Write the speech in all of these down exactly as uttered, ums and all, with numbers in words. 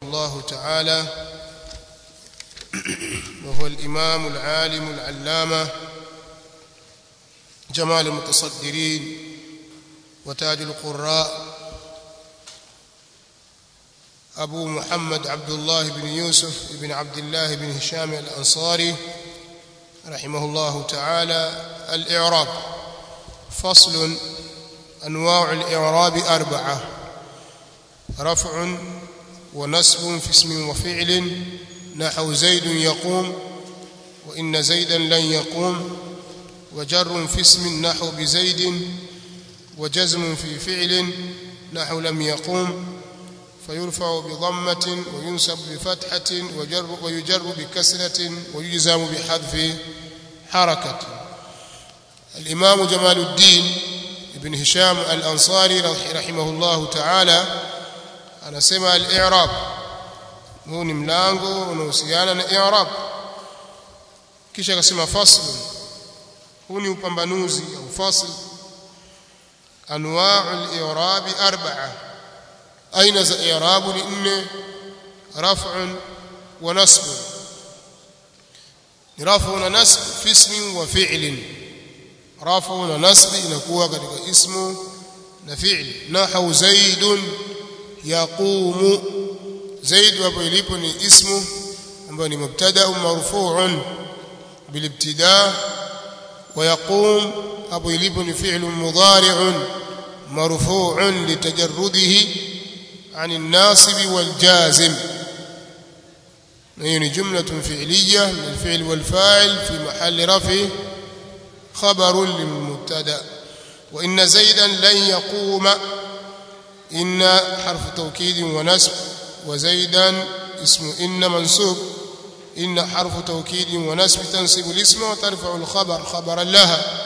الله تعالى، وهو الإمام العالم العلامة جمال المتصدرين وتاج القراء أبو محمد عبد الله بن يوسف بن عبد الله بن هشام الأنصاري رحمه الله تعالى. الإعراب. فصل. أنواع الإعراب أربعة: رفع ونصب في اسم وفعل، نحو زيد يقوم وإن زيدا لن يقوم، وجر في اسم نحو بزيد، وجزم في فعل نحو لم يقوم، فيرفع بضمة وينصب بفتحة وجر ويجر بكسرة ويجزم بحذف حركة. الإمام جمال الدين ابن هشام الأنصاري رحمه الله تعالى anasema al-i'rab. Huu ni mlango unaohusiana na i'rab. Kisha akasema fasl. Huu ni upambanuzi au fasl. Anwa'u al-i'rab arba'a. Aina za i'rab ni nne: raf'un wa nasbun. Raf'un na nasb fi ismin wa fi'lin. Raf'un na nasb inakuwa katika ismu na fi'li. Nahwu zaidun yaqumu. zaid hapo ilipo ni ismu ambayo ni mubtada marfu'un bil ibtida, wa yaqum hapo ilipo ni fi'lun mudari'un marfu'un litajarrudihi عن الناصب والجازم. هي جملة فعلية من الفعل والفاعل في محل رفع خبر للمبتدا. وإن زيدا لن يقوم. إن حرف توكيد ونسب، وزيدا اسم إن منصوب. إن حرف توكيد ونسب تنصب الاسم وترفع الخبر خبرا لها.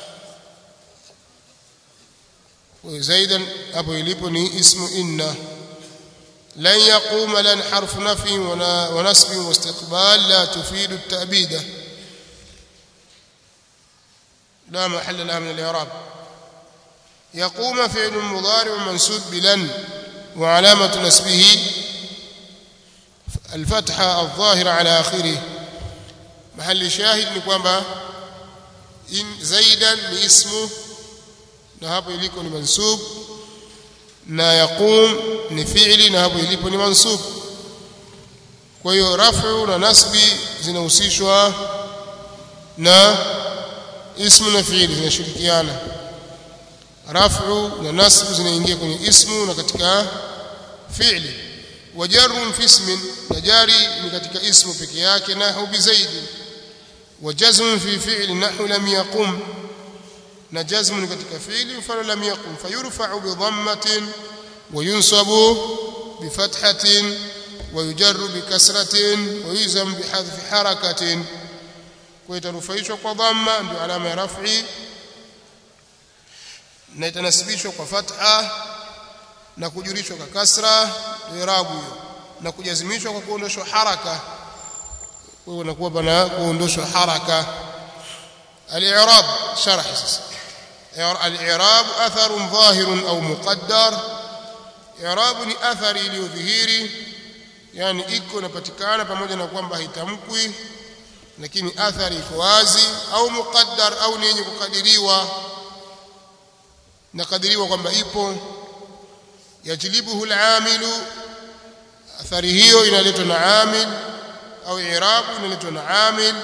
وزيدا أبو يلبني اسم إن. لن يقوم لن حرف نفي ونسب واستقبال لا تفيد التأبيد، لا محل لها من الإعراب. يقوم فعل مضارع منصوب بلن، وعلامة نسبه الفتحة الظاهرة على آخره. محل شاهد نقوم إن زيدا لاسمه نهب إليكم منصوب، na yaqum ni fi'li na hapo ilipo ni mansub. Kwa hiyo raf'u na nasbi zinahusishwa na ismu na fi'li, zinashirikiana. Raf'u na nasbu zinaingia kwenye ismu na katika fi'li. Wa jarrun fi ismin, na jari ni katika ismu peke yake, nahu bi zaid. Wa jazmun fi fi'li nahu lam yaqum, na jazmu ni katika fi'li mfano lam yaqum. Fayurfa'u bi dhammatin wa yunsabu bi fathatin wa yujarru bi kasratin wa yuzam bi hadfi harakatin. Kwa itarufaishwa kwa dhamma ndio alama ya raf'i, na itanasibishwa kwa fatha na kujurishwa kwa kasra ndio i'rabu hiyo, na kujazimishwa kwa kuondoshwa haraka. Kwa hiyo inakuwa bana kuondoshwa haraka. Al-i'rab sharh. الإعراب أثر ظاهر أو مقدر. إعراب ni athari iliyodhihiri, yani iko inapatikana pamoja na kwamba haitamkwi, lakini athari iko wazi, au muqaddar, au ni yenye kukadiriwa, nakadiriwa kwamba ipo. Yajlibuhu al-amilu, athari hiyo inaletwa na amil, au i'rab inaletwa na amil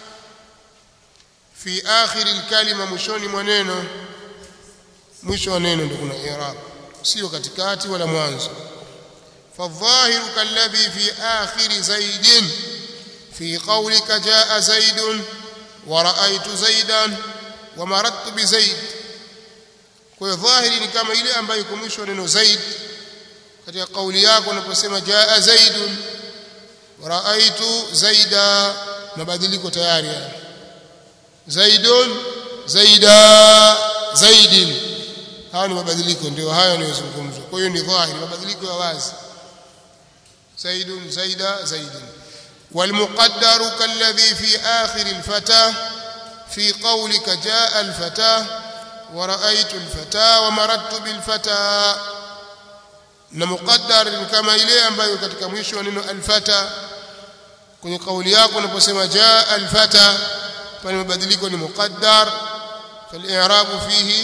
fi akhir al-kalima, mwishoni mwa neno. Mwisho wa neno ndio kuna i'rab, sio katikati wala mwanzo. Fadh-dhahiru kalladhi fi akhir zaidin fi qawlika jaa zaidun wa ra'aytu zaidan wa maradtu bi zaid. Kwa hiyo dhahiri ni kama ile ambayo iko mwisho wa neno zaid katika kauli yako unaposema jaa zaidun wa ra'aytu zaida, mabadiliko tayari yani. Zaidun, zaida, zaidin, haya ni mabadiliko, ndio hayo yanayozungumzwa. Kwa hiyo ni dhahiri, mabadiliko ya wazi. Zaidun, zaida, zaidin. والمقدر كالذي في آخر الفتاة في قولك جاء الفتاة ورأيت الفتاة ومررت بالفتاة. na muqaddar ni kama ile ambayo katika mwisho wa neno alfata kwenye kauli yako unaposema jaa alfata pale mabadiliko ni muqaddar فالإعراب فيه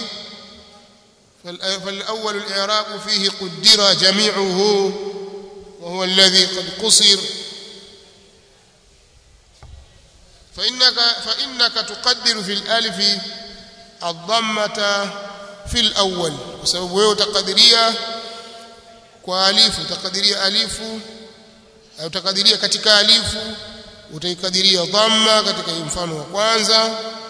فالأول الإعراب فيه قدر جميعه وهو الذي قد قصر فإنك فإنك تقدر في الألف الضمة في الأول بسبب wewe utakadiria kwa alifu utakadiria alifu au utakadiria katika alifu utaikadiria dhamma katika mfano wa kwanza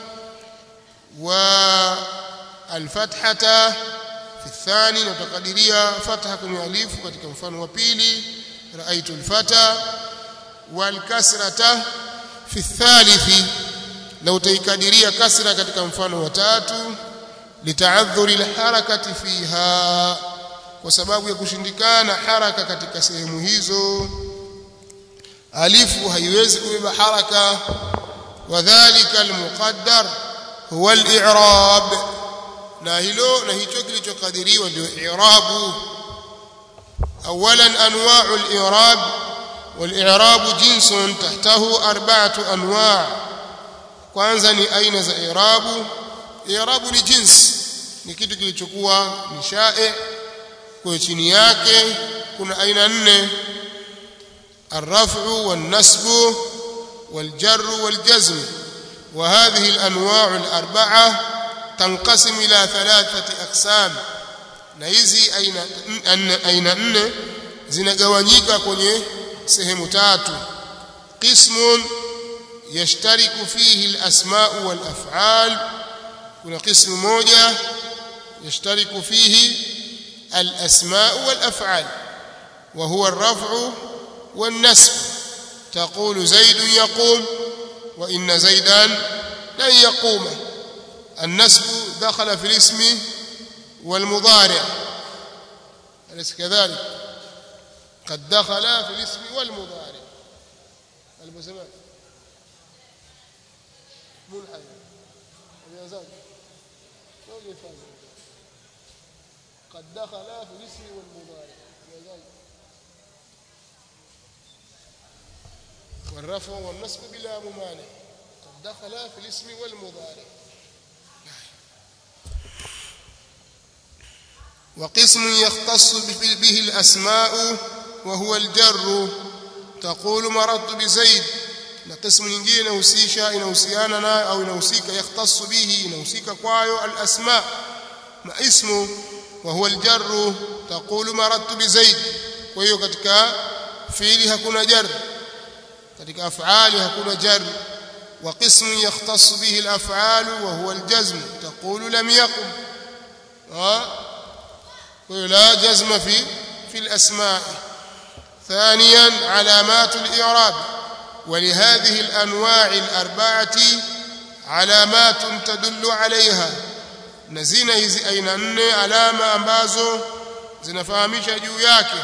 wa alfathata fi thani na utakadiria fatha kwenye alifu katika mfano wa pili raaitu alfata wal kasrata fi thalithi na utaikadiria kasra katika mfano wa tatu litaadhuri alharakati fiha kwa sababu ya kushindikana haraka katika sehemu hizo alifu haiwezi kubeba haraka wadhālika almuqaddar huwa al-i'rab na hilo na hicho kilichokadiriwa ndio i'rabu awalan anwa'u al-i'rab wal-i'rab jinsun tahtahu arba'atu anwa' kwanza ni aina za i'rabu i'rabu ni jins ni kitu kilichokuwa ni sha'i kwa chini yake kuna aina nne الرفع والنصب والجر والجزم وهذه الأنواع الأربعة تنقسم إلى ثلاثة أقسام na hizi aina aina nne zinagawanyika kwenye sehemu tatu qismun yashtariku fihi al-asma' wal-af'al kuna qismu moja yashtariku fihi al-asma' wal-af'al wa huwa ar-raf'u wan-nasb taqulu zaidun yaqum wa inna zaidan lan yaquma النسب دخل في الاسم والمضارع أليس كذلك قد دخل في الاسم والمضارع المسمى ملحق قد دخل في الاسم والمضارع والرفع والنصب بلا ممانع قد دخل في الاسم والمضارع وقسم يختص به الأسماء وهو الجر تقول مررت بزيد قسم nyingine inahusisha inahusiana na au inahusika يختص به inahusika kwayo الأسماء ما اسمه وهو الجر تقول مررت بزيد kwa hiyo katika fiili hakuna jar katika af'ali hakuna jar وقسم يختص به الأفعال وهو الجزم تقول لم يقم ولا جزم في في الأسماء ثانيا علامات الإعراب ولهذه الأنواع الأربعة علامات تدل عليها نزين hizi aina nne alama ambazo zinafahamisha juu yake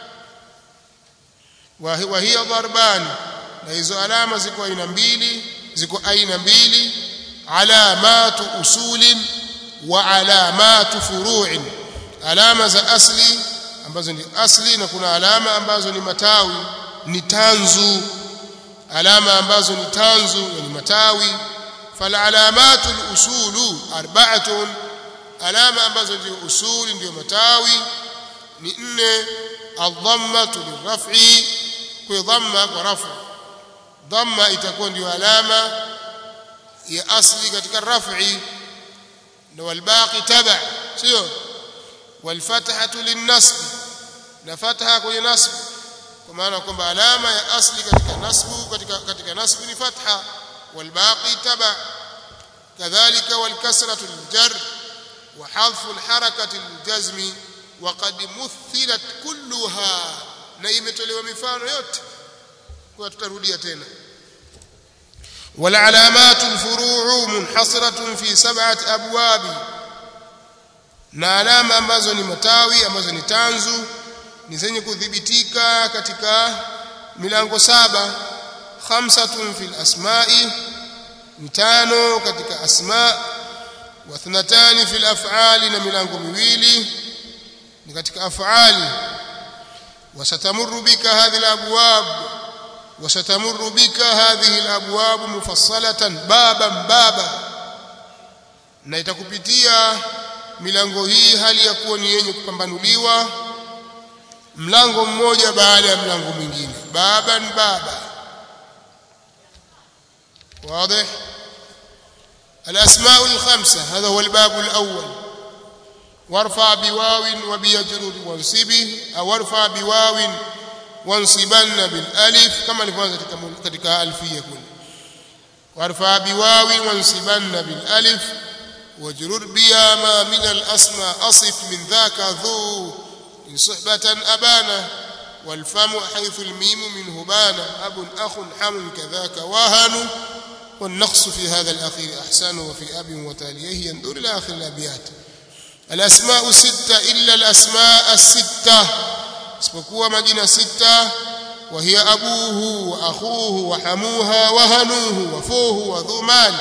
wa hiya darban na hizo alama ziko aina mbili ziko aina mbili alamatu usulin wa alamatu furu'in alama za asli ambazo ni asli na kuna alama ambazo ni matawi ni tanzu alama ambazo ni tanzu ni matawi fal alamatul usulu arba'atun alama ambazo ndio usuli ndio matawi ni nne adhammatu liraf'i kwa dhamma kwa rafu dhamma itakuwa ndio alama ya asli katika raf'i na walbaqi taba sio والفتحه للنصب na fatha kwenye nasb kwa maana kwamba alama ya asli katika nasbu katika katika nasb ni fatha والباقي تبع كذلك والكسره للجر وحذف الحركه للجزم وقد مثلت كلها na imetolewa mifano yote kwa tutarudia tena والعلامات الفروع منحصره في سبعه ابواب na alama ambazo ni matawi ambazo ni tanzu ni zenye kudhibitika katika milango saba khamsatun fil asma'i mitano katika asma wa thnatani fil af'ali na milango miwili ni katika af'ali وستمر بك هذه الأبواب وستمر بك هذه الأبواب مفصلة بابا بابا na itakupitia milango hii hali ya kuwa ni yenye kupambanuliwa mlango mmoja baada ya mlango mwingine baban baba واضح الأسماء الخمسة هذا هو الباب الأول وارفع بواو وبيجرر وانصبه أو ارفع بواو وانصبن بالالف كما نفعل katika alfiyya kule وارفع بواو وانصبن بالالف وجرر بها ما من الاسماء اصف من ذاك ذو ان صحبة ابانا والفم حيث الميم منه بان اب اخ حم كذاك وهن والنقص في هذا الاخير احسن وفي اب وتاليه ينظر الى اخر الابيات الاسماء ستة الا الاسماء السته isipokuwa majina sita وهي أبوه وأخوه وحموها وهنوه وفوه وذومان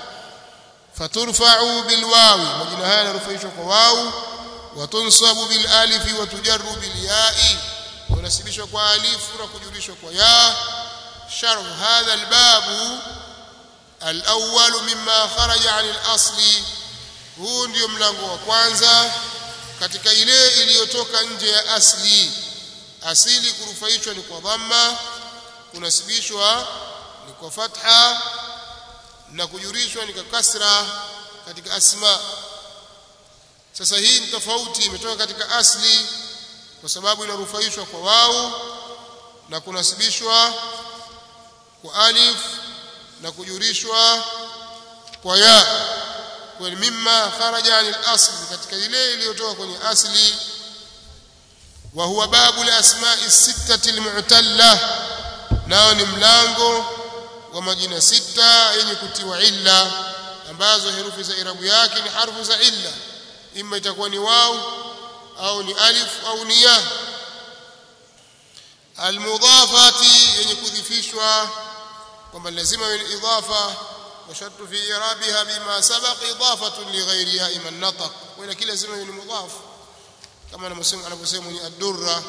فترفع بالواو مجنا هذا رفعيشوا كواو وتنصب بالالف وتجر بالياء ونسبيشوا كالف وكجريشوا كياء شرح هذا الباب الأول مما خرج عن الأصل huu ndio mlango wa kwanza katika ile iliyotoka nje ya asli asili kurufaishwa ni kwa dhamma kunasibishwa ni kwa fatha na kujurishwa ni kwa kasra katika asma sasa hii ni tofauti imetoka katika asli kwa sababu inarufaishwa kwa wao na kunasibishwa kwa alif na kujurishwa kwa ya kwa mimma kharaja anil asli katika ile iliyotoka kwenye asli وهو باب الاسماء السته المعتله nao ni mlango wa majina sita yenye kutiwa illa ambazo herufi za irabu yake ni harfu za illa imma itakuwa ni waw au ni alif au ni ya almudafati yenye kudhifishwa kwamba lazima iwe idhafa wa shartu fi irabiha bima sabaq idafatu li ghayriha iman nataq wala kila lazima iwe mudhaf kama anasema anavyosema ni ad-durra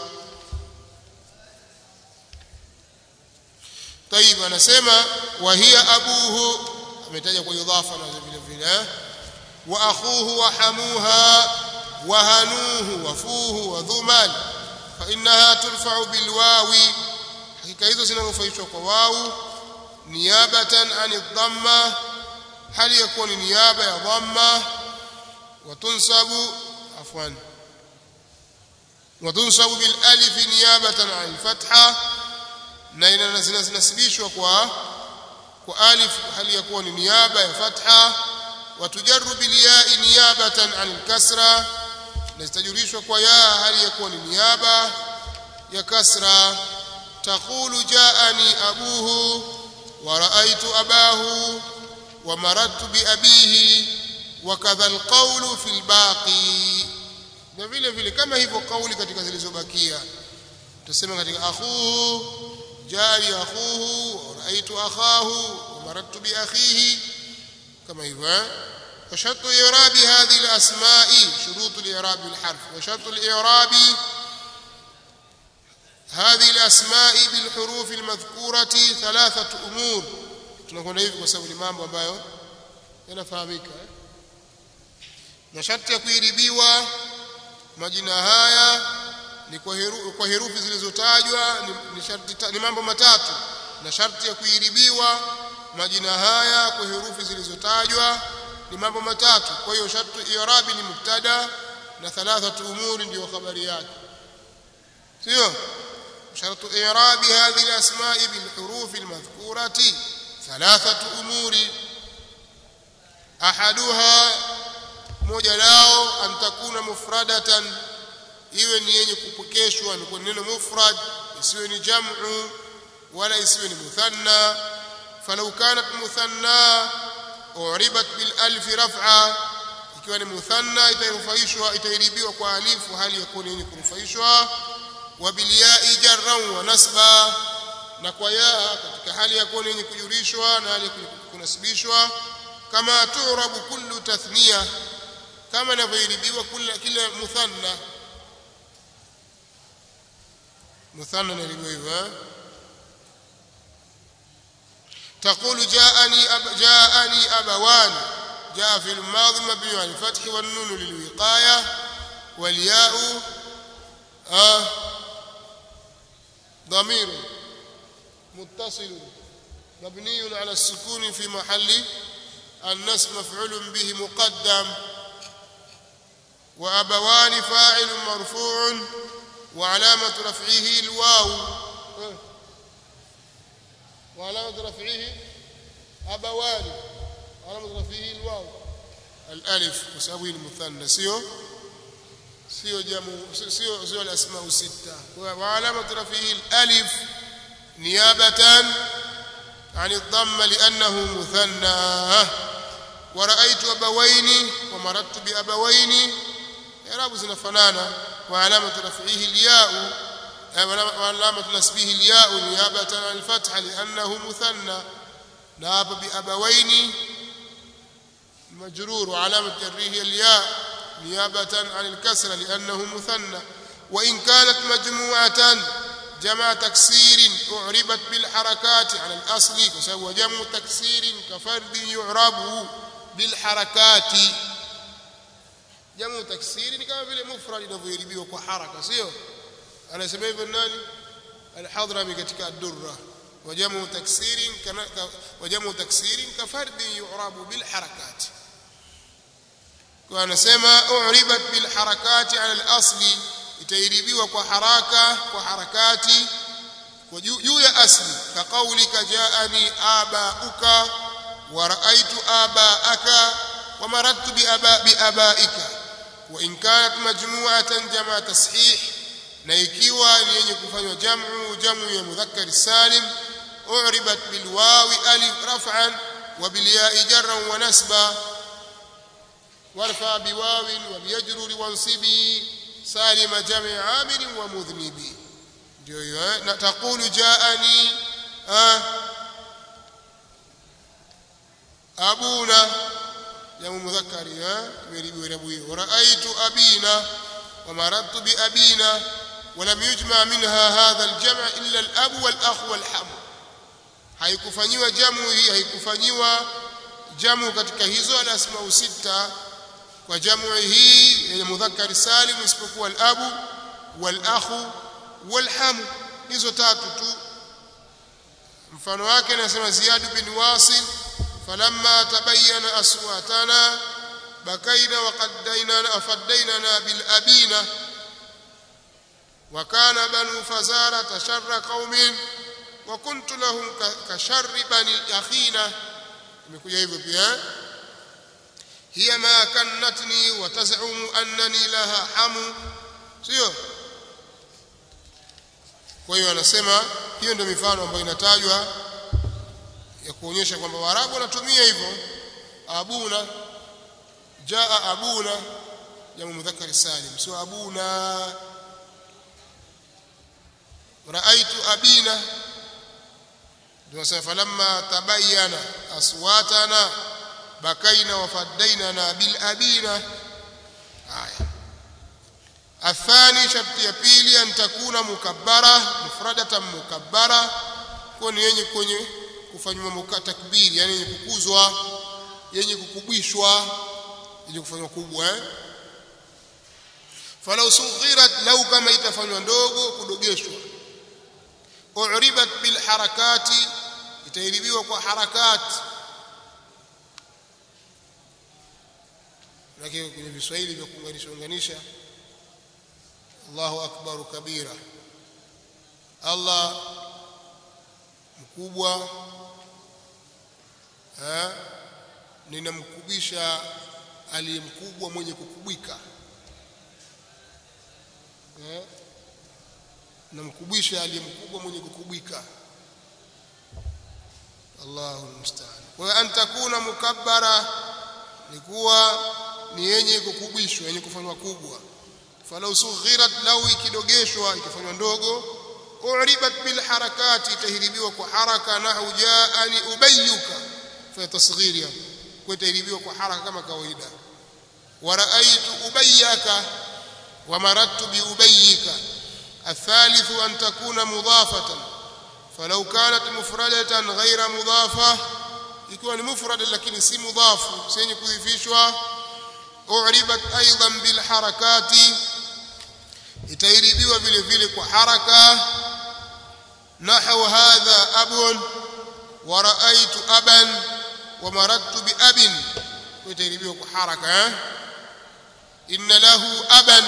طيب anasema wa hiya abuhu ametaja kwa idhafa na vile vile wa akhuhu wa hamuha wa hanuhu wa fuhu wa dhuman fa innaha turfa'u bil wawi hakika hizo zinarufaishwa kwa wau niyabatan an dhamma hali yakuni niyaba ya dhamma wa tunsabu afwan وتنصب بالالف نيابه عن الفتحه na inanasibishwa kwa kwa alif hali ya kuwa ni niaba ya fatha watujarru bil ya'i niyabatan an al-kasra na zitajurishwa kwa ya hali ya kuwa ni niaba ya kasra taqulu ja'ani abuhu wa ra'aytu abahu wa maradtu bi abihi wa kadha al-qawlu fil baqi na vile vile kama hivyo kauli katika zilizobakia tuseme katika akhuhu jari akhuhu raaitu akhahu maradtu bi akhihi kama hivyo wa shartu i'rabi hadhihi al-asma'i shurut al-i'rab bil-harf wa shartu al-i'rabi hadhihi al-asma'i bil-huruf al-madhkurati thalathatu umur tunakwenda hivi kwa sababu ni mambo ambayo yanafahamika na sharti ya kuiribiwa majina haya ni kwa herufi kwa herufi zilizotajwa ni, ni sharti ni mambo matatu na sharti ya kuiribiwa majina haya kwa herufi zilizotajwa ni mambo matatu kwa hiyo sharti i'rabi ni mubtada na thalathatu umuri ndio habari yake sio sharti i'rabi hadhihi al-asma'i bil huruf al-madhkurati thalathatu umuri ahaduha moja lao antakuna mufradatan iwe ni yenye kupokeshwa ni kwa neno mufrad isiwe ni jam'u wala isiwe ni muthanna falau kanat muthanna uribat bil alf raf'a ikiwa ni muthanna itarufaishwa itairibiwa kwa alifu hali ya kuwa yenye kurufaishwa wa bil ya'i jarran wa nasba na kwa ya katika hali ya kuwa yenye kujurishwa na hali ya kunasibishwa kama tu'rabu kullu tathniya kama inavyoiribiwa kila kila muthanna مثنى للغيب. تقول جاءني أب جاءني أبوان، جاء في الماضي مبني على الفتح والنون للوقاية والياء آه ضمير متصل مبني على السكون في محل النصب مفعول به مقدم. وأبوان فاعل مرفوع وعلامة رفعه الواو، وعلامة رفعه أبوان، علامة رفعه الواو الألف وساوي المثنى سيو سيو جمع سيو سيو الأسماء الستة. وعلامة رفعه الألف نيابة عن الضم لأنه مثنى. ورأيت أبوين ومررت بأبوين إعراب زنفنانا. وعلامة رفعه الياء وعلامة نسبه الياء نيابة عن الفتح لأنه مثنى. ناب بأبوين مجرور وعلامة جره الياء نيابة عن الكسر لأنه مثنى. وإن كانت مجموعة جمع تكسير أعربت بالحركات على الأصل، وسوى جمع تكسير كفرد يعرب بالحركات. جمع تكسير كما vile mufrad inavyoiribiwa kwa haraka, sio? Anasema hivyo nani? Al-Hadrami katika ad-Durra. وجمع تكسير وجمع تكسير كفرد يعرب بالحركات. وانasema أعربت بالحركات على الأصل itairibiwa kwa haraka kwa harakati kwa juu ya asli. Kaqaulika jaani abauka wa raaitu abaaka wa maradtu bi aba bi abaika. Wa in kanat majmu'atan jama tashih, na ikiwa ni yenye kufanywa jamu jamu ya mudhakkar salim u'ribat bil wawi alif raf'an wa bil ya'i jarran wa nasba warfa bi wawin wa bi yajruri wansibi سالم جمع عامل ومذنب. تقول جاءني أبونا جمع مذكر ورأيت أبينا ومررت بأبينا. ولم يجمع منها هذا الجمع إلا الأب والأخ والحم. haikufanyiwa jamu hii haikufanyiwa jamu katika hizo al-asma sita kwa jamu hii ya mudhakkar salim isipokuwa al-abu wal-akhu wal-ham, hizo tatu tu. Mfano wake anasema Ziyad bin Wasil falamma tabayyana aswatana bakaina wa qaddaina afaddaina bil abina wa kana banu fazara tasharra qaumin wa kuntu lahum kasharri bani akhina. imekuja hivyo pia. hiya ma kannatni wa taz'umu annani laha hamu, sio? Kwa hiyo anasema hiyo ndio mifano ambayo inatajwa ya kuonyesha kwamba Waarabu wanatumia hivyo. Abuna, jaa abuna jamu mudhakkar salim, sio abuna. Raaitu abina, ndio sasa falamma tabayyana aswatana bakaina wafadaina bil abina. haya. Athani, sharti ya pili, an takuna mukabbara mufradatan mukabbara, kwa ni yenye kwenye kufanywa mukatakbiri, yani yenye kukuzwa, yenye kukubishwa, yenye kufanywa kubwa eh. Falau sughirat, lau kama itafanywa ndogo kudogeshwa. U'ribat bil harakati, itairibiwa kwa harakati. Lakini kwenye Kiswahili vya kuunganisha unganisha, Allahu akbar kabira, Allah mkubwa, eh, ninamkubisha aliyemkubwa mwenye kukubika, eh, namkubisha aliyemkubwa mwenye kukubika. Allahu musta'an. Wa an takuna mukabbara, ni kuwa ni yenye kukubishwa, yenye kufanywa kubwa. Falau sughirat, lau ikidogeshwa ikifanywa ndogo. U'ribat bil harakati, itahiribiwa kwa haraka. Nahu jaani ubayyuka, fa tasghiriya, kwa itahiribiwa kwa haraka kama kawaida. Wa raaitu ubayyaka wa maradtu bi ubayyika, الثالث أن تكون مضافة فلو كانت مفردة غير مضافة يكون مفرد لكن سي مضاف سيني كذفيشوا أعربت أيضا بالحركات itairibiwa vile vile kwa haraka nahwu hadha abun wa ra'aytu aban wa maradtu bi abin itairibiwa kwa haraka eh inna lahu aban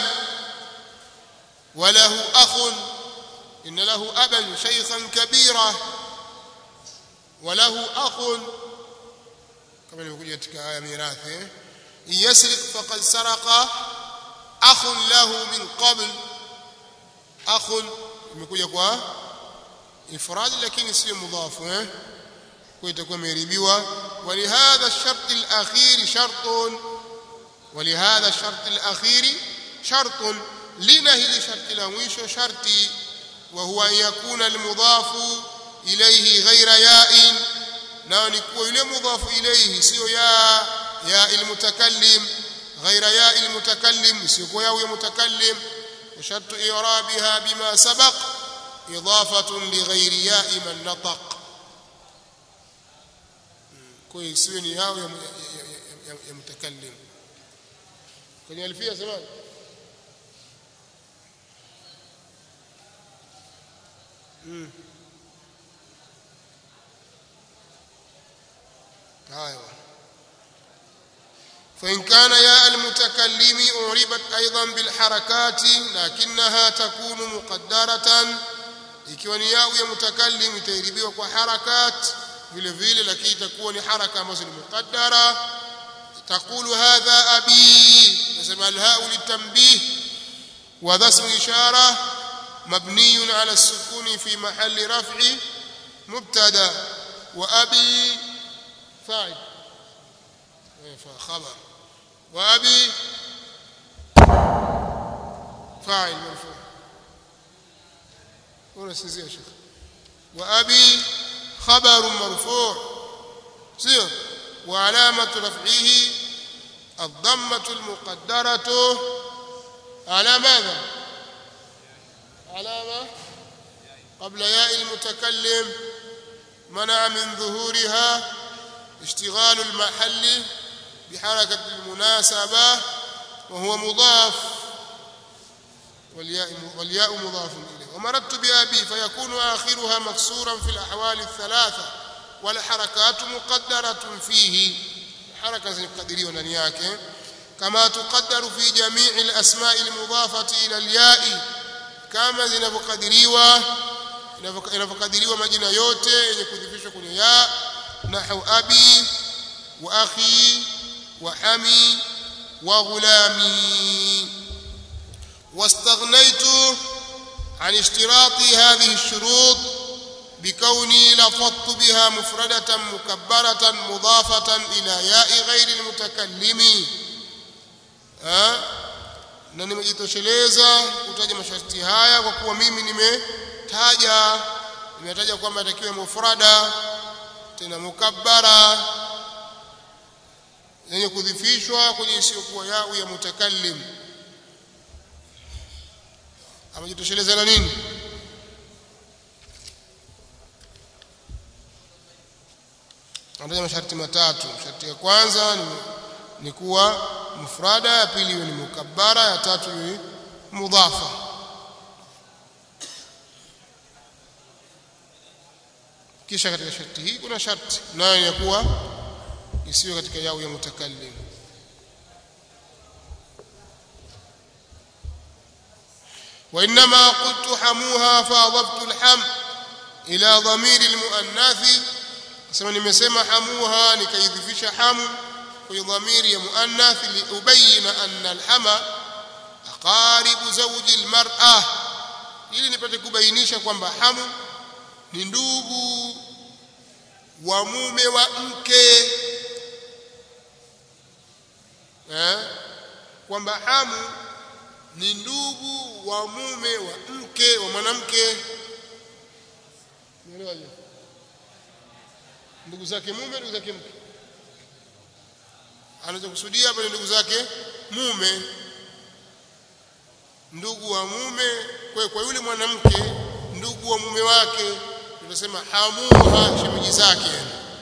wa lahu akhun inna lahu aban shaykhan kabira wa lahu akhun kama ilivyokuja katika aya mirathi eh yasriq faqad saraqa akhun lahu min qabl akhun imekuja kwa ifrad lakini sio mudhafu eh kwa itakuwa imeribiwa walihadha ash-shart al-akhir shartun walihadha ash-shart al-akhir shartun lina hili sharti la mwisho sharti wa huwa yakuna al-mudhafu ilayhi ghayra ya'in na ni kuwa yule mudhafu ilayhi sio ya ya al-mutakallim غير ياء المتكلم سيكون ياء المتكلم وشرط إعرابها بما سبق إضافة لغير ياء من نطق كويس وين ياء يا متكلم كان يلفيها زمان امم ايوه فإن كان ياء المتكلم أعربت أيضا بالحركات لكنها تكون مقدرة ikiwa ni yao ya mutakallim itairibiwa kwa harakat vile vile lakini itakuwa ni haraka ambazo ni muqaddara taqulu hadha abi nasema alha'u litanbih wa dhasmu ishara mabniyun ala as-sukun fi mahalli raf'i mubtada wa abi fa'il فخبر وابي فاعل مرفوع ولا سيزي يا شيخ وابي خبر مرفوع سير وعلامه رفعه الضمه المقدره على ماذا علامه قبل ياء المتكلم منع من ظهورها اشتغال المحل بحركة المناسبة وهو مضاف والياء والياء مضاف إليه ومردت بأبي فيكون آخرها مكسورا في الأحوال الثلاثة والحركات مقدرة فيه حركة مقدرة نياك كما تقدر في جميع الأسماء المضافة إلى الياء كما zinavokadiriwa inavokadiriwa majina yote yenye kudhifishwa kwenye ya نحو أبي وأخي وحمي وغلامي واستغنيت عن اشتراط هذه الشروط بكوني لفظت بها مفردة مكبرة مضافة إلى ياء غير المتكلم ها na nimejitosheleza kutaja masharti haya kwa kuwa mimi nimetaja nimetaja kwamba atakiwe mufrada tena mukabbara yenye kudhifishwa kwenye isiyokuwa yao ya mutakallim amejitosheleza na nini anataja masharti matatu sharti ya kwanza ni, ni kuwa mufrada ya pili ni mukabbara ya tatu ni mudhafa kisha katika sharti hii kuna sharti nayo ya kuwa isiwe katika yao ya mutakallim wa inma qultu hamuha fa adabtu alham ila dhamir almuannath sema nimesema hamuha nikaidhifisha hamu kwa dhamiri ya muannath liubayina anna alhama aqaribu zawji almar'a ili nipate kubainisha kwamba hamu ni ndugu wa mume wa mke eh kwamba hamu ni ndugu wa mume wa mke wa mwanamke unaelewaje ndugu zake mume ndugu zake mke anaweza kusudia hapa ndugu zake mume ndugu wa mume kwa kwa yule mwanamke ndugu wa mume wake tunasema hamuha shemeji zake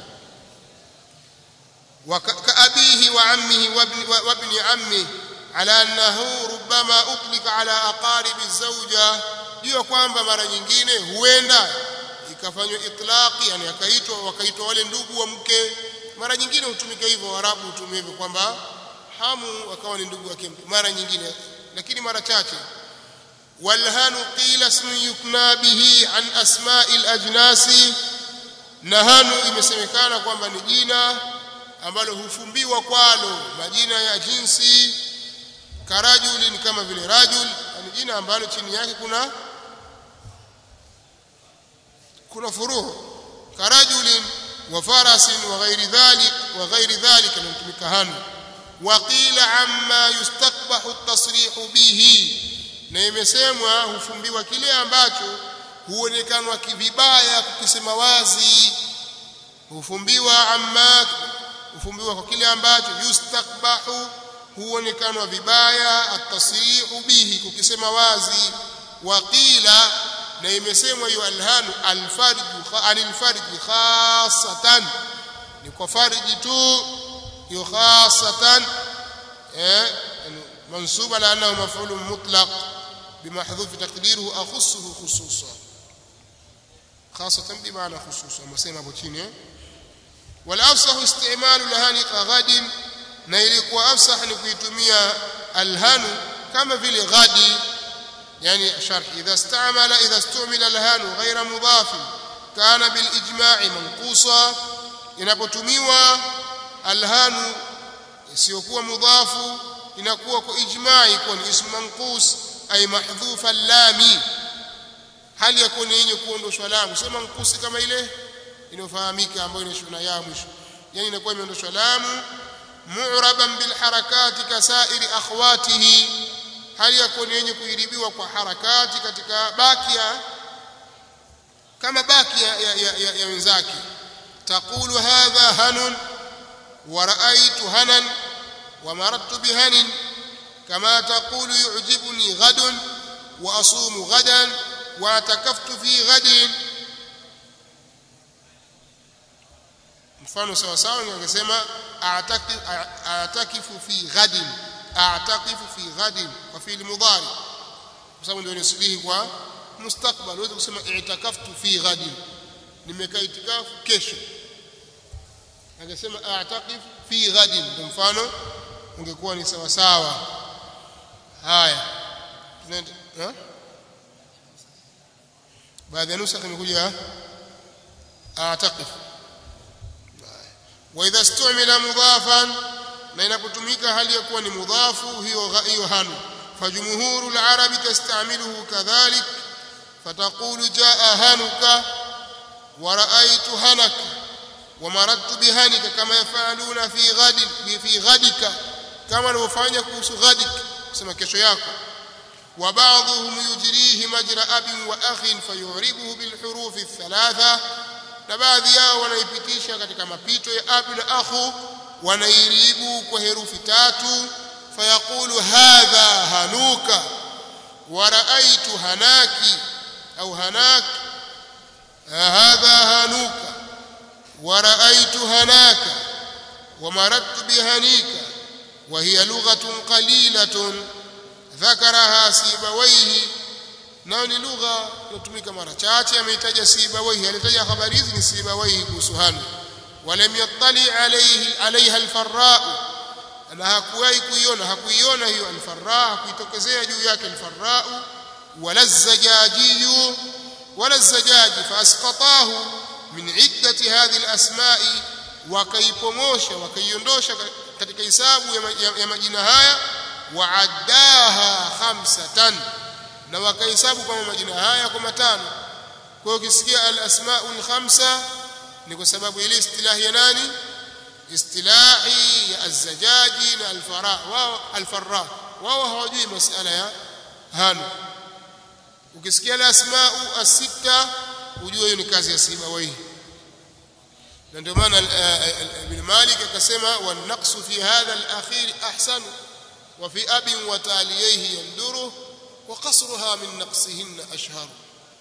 wa kaabihi wa ammihi wa ibn wa ibn ammi ala annahu rubbama utlika ala aqarib az-zawja ndio kwamba mara nyingine huenda ikafanywa itlaqi yani akaitwa wakaitwa wale ndugu wa mke mara nyingine hutumika hivyo Waarabu hutumia hivyo kwamba hamu akawa ni ndugu wake mara nyingine lakini mara chache walhanu qila ismu yukna bihi an asma'il ajnasi nahanu imesemekana kwamba ni jina ambalo hufumbiwa kwalo majina ya jinsi karajuli ni kama vile rajul ni jina ambalo chini yake kuna kuna furuu karajulin wa farasin wa ghairi dhalik wa ghairi dhalika nutumika hanu wa qila amma yustaqbahu at-tasrihu bihi na imesemwa hufumbiwa kile ambacho huonekanwa kivibaya kukisema wazi hufumbiwa amma hufumbiwa kwa kile ambacho yustaqbahu huonekanwa vibaya at-tasrihu bihi kukisema wazi wa qila na imesemwa hiyo alhanu alfarj anil farj khassatan ni kwa farji tu hiyo khassatan eh منصوب لانه مفعول مطلق بمحذوف تقديره اخصه خصوصا خاصه بمعنى خصوصا مسema hapo chini eh والافصح استعمال لهان كغد na ilikuwa afsah ni kuitumia alhanu kama vile ghadi yani sharh idha istamala idha istumila alhanu ghayra mudaf kana bil ijma' manqusa inapotumiwa alhanu isiyokuwa mudhafu inakuwa kwa ijma'i kwa ni ismu manqus ay mahdhufa lami hali yakuni yenye kuondoshwa lamu sema manqus kama ile inofahamika ambayo inashuna ya mwisho yani inakuwa imeondoshwa lamu mu'raban bil harakati kasairi akhwatihi hali yakuni yenye kuiribiwa kwa harakati katika bakia kama bakia ya ya, ya, ya wenzake taqulu hadha hanun wa ra'aytu hanan ومررت بهن كما تقول يعجبني غد وأصوم غدا واعتكفت في غد mfano sawa sawa ningesema a'takifu fi ghadin a'takifu fi ghadin kwa fi'l mudhari kwa sababu ndio nisilihi kwa mustakbal unaweza kusema i'takaftu fi ghadin nimekaa itikafu kesho angesema a'takifu fi ghadin mfano ungekuwa ni sawa sawa haya tunaenda eh baadhi ya nusa imekuja a'taqif wa idha istumila mudhafan na inapotumika hali ya kuwa ni mudhafu hiyo hiyo hanu fajumhurul arabi tastamiluhu kadhalik fataqulu jaa hanuka wa ra'aytu hanaka wa maradtu bihanika kama yafaluna fi ghadin fi ghadika kama wanavyofanya kuhusu ghadik kusema kesho yako wa ba'dhum yujrihi majra abin wa akhin fayuribuhu bil huruf thalatha na baadhi yao wanaipitisha katika mapito ya abi na akhu wanairibu kwa herufi tatu fayaqulu hadha hanuka wa ra'aytu hanaki au hanak hadha hanuka wa ra'aytu hanaka wa maradtu bihanika وهي لغة قليلة ذكرها سيبويه نوني لغة نتمك مرة chache ametaja سيبويه alitaja habari hizi ni سيبويه kuhusu hanu ولم يطلع عليه عليها الفراء ana hakuwahi kuiona hakuiona hiyo al-farra kuitokezea juu yake al-farra wala az-zajaji wala az-zajaji fasqatahu min iddati hadhihi al-asma'i wakaipomosha wakaiondosha katika hisabu ya, ya, ya majina haya waaddaha khamsatan na wakahesabu kama majina haya kwa matano kwa hiyo ukisikia al-asma'ul khamsa ni kwa sababu ile istilahi ya nani istilahi ya az-zajaji na al-farra wao al-farra wao hawajui masuala ya hanu ukisikia al-asma'u as-sita ujue hiyo ni kazi ya Sibawayhi na ndio maana Ibn Malik akasema wan naqsu fi hadha al-akhir ahsan wa fi abin wa taliyhi yanduru وقصرها من نقصهن أشهر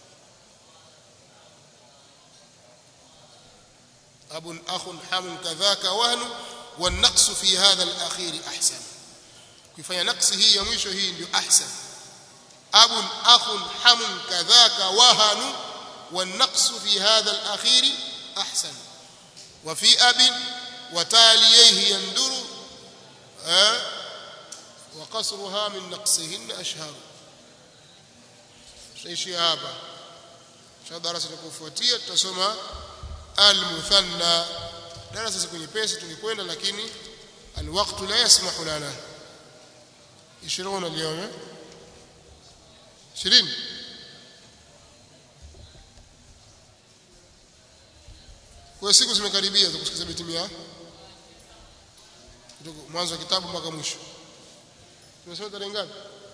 أب أخ حم كذاك وهن والنقص في هذا الأخير أحسن كيف نقصه يمشي هي أحسن أب أخ حم كذاك وهن والنقص في هذا الأخير أحسن وفي أب وتاليه يندر أه وقصرها من نقصهن أشهر شيء هذا شو دراسة kufuatia tutasoma al-muthanna darasa siku nyepesi tulikwenda lakini alwaqtu la yasmahu lana ishirini اليوم ishirini kwa siku zimekaribia za kusikiza beti mia kutoka mwanzo wa kitabu mpaka mwisho tumesoma tarehe ngapi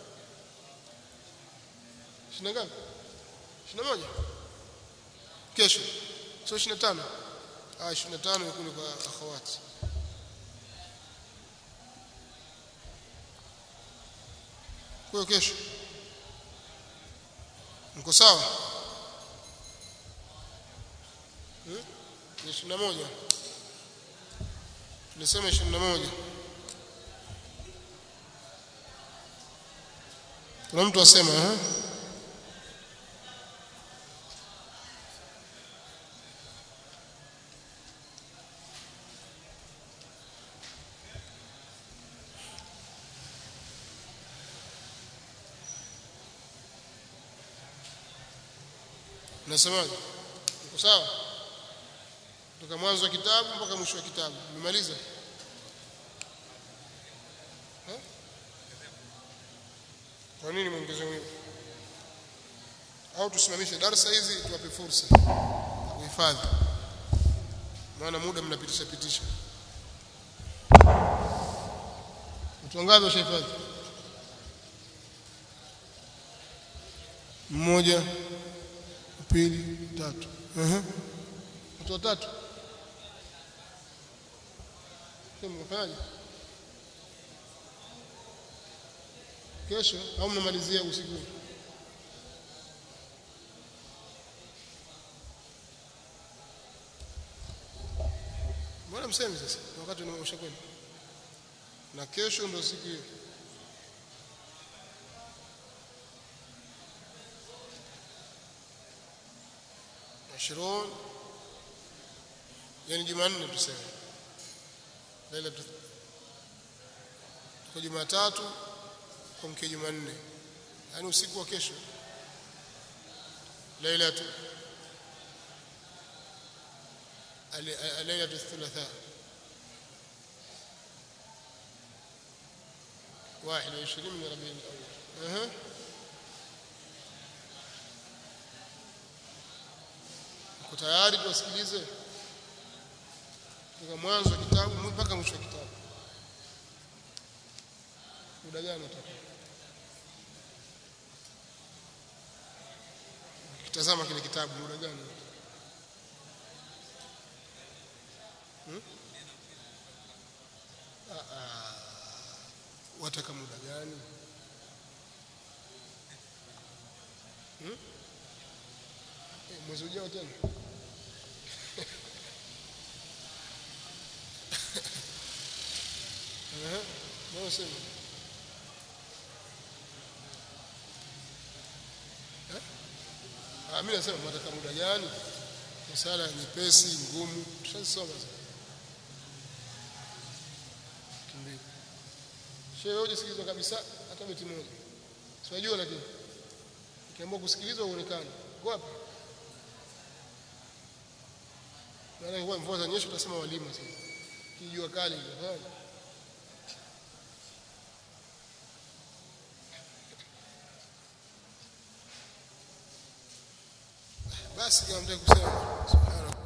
ishirini ngapi ishirini na moja kesho sio ishirini na tano ah ishirini na tano ni kwa akhawati kwa kesho mko sawa hmm? ishirini na moja tulisema ishirini na moja kuna mtu asema eh nasemaje uko sawa kutoka mwanzo wa kitabu mpaka mwisho wa kitabu umemaliza eh kwa nini muongeze hivi au tusimamishe darasa hizi tuwape fursa kuhifadhi maana muda mnapitisha pitisha utangazo shahifadhi mmoja pili tatu ehe watu watatu sema mfanyaje kesho au mnamalizia usiku mbona msemi sasa wakati umeshakwenda na kesho ndio siku hiyo عشرون يعني Jumanne tuseme leo kwa Jumatatu kwa mke Jumanne yani usiku wa kesho lailatu lailatu thulatha واحد وعشرين من ربيع الأول أها tayari tuwasikilize kutoka mwanzo wa kitabu mpaka mwisho wa kitabu muda gani utakuwa kitazama kile kitabu muda gani hmm? ah ah wataka muda gani hmm? mwezi ujao tena eh ndio sema eh ah mimi nasema mtaka muda gani msala nyepesi ngumu tushasoma sasa kimbi shehe hoje sikizwa kabisa hata beti moja siwajua lakini ikiamua kusikilizwa uonekane wapi na kwa mvua za nyesho tutasema walima sasa kijua kali ile basi kama mtaka kusema subhana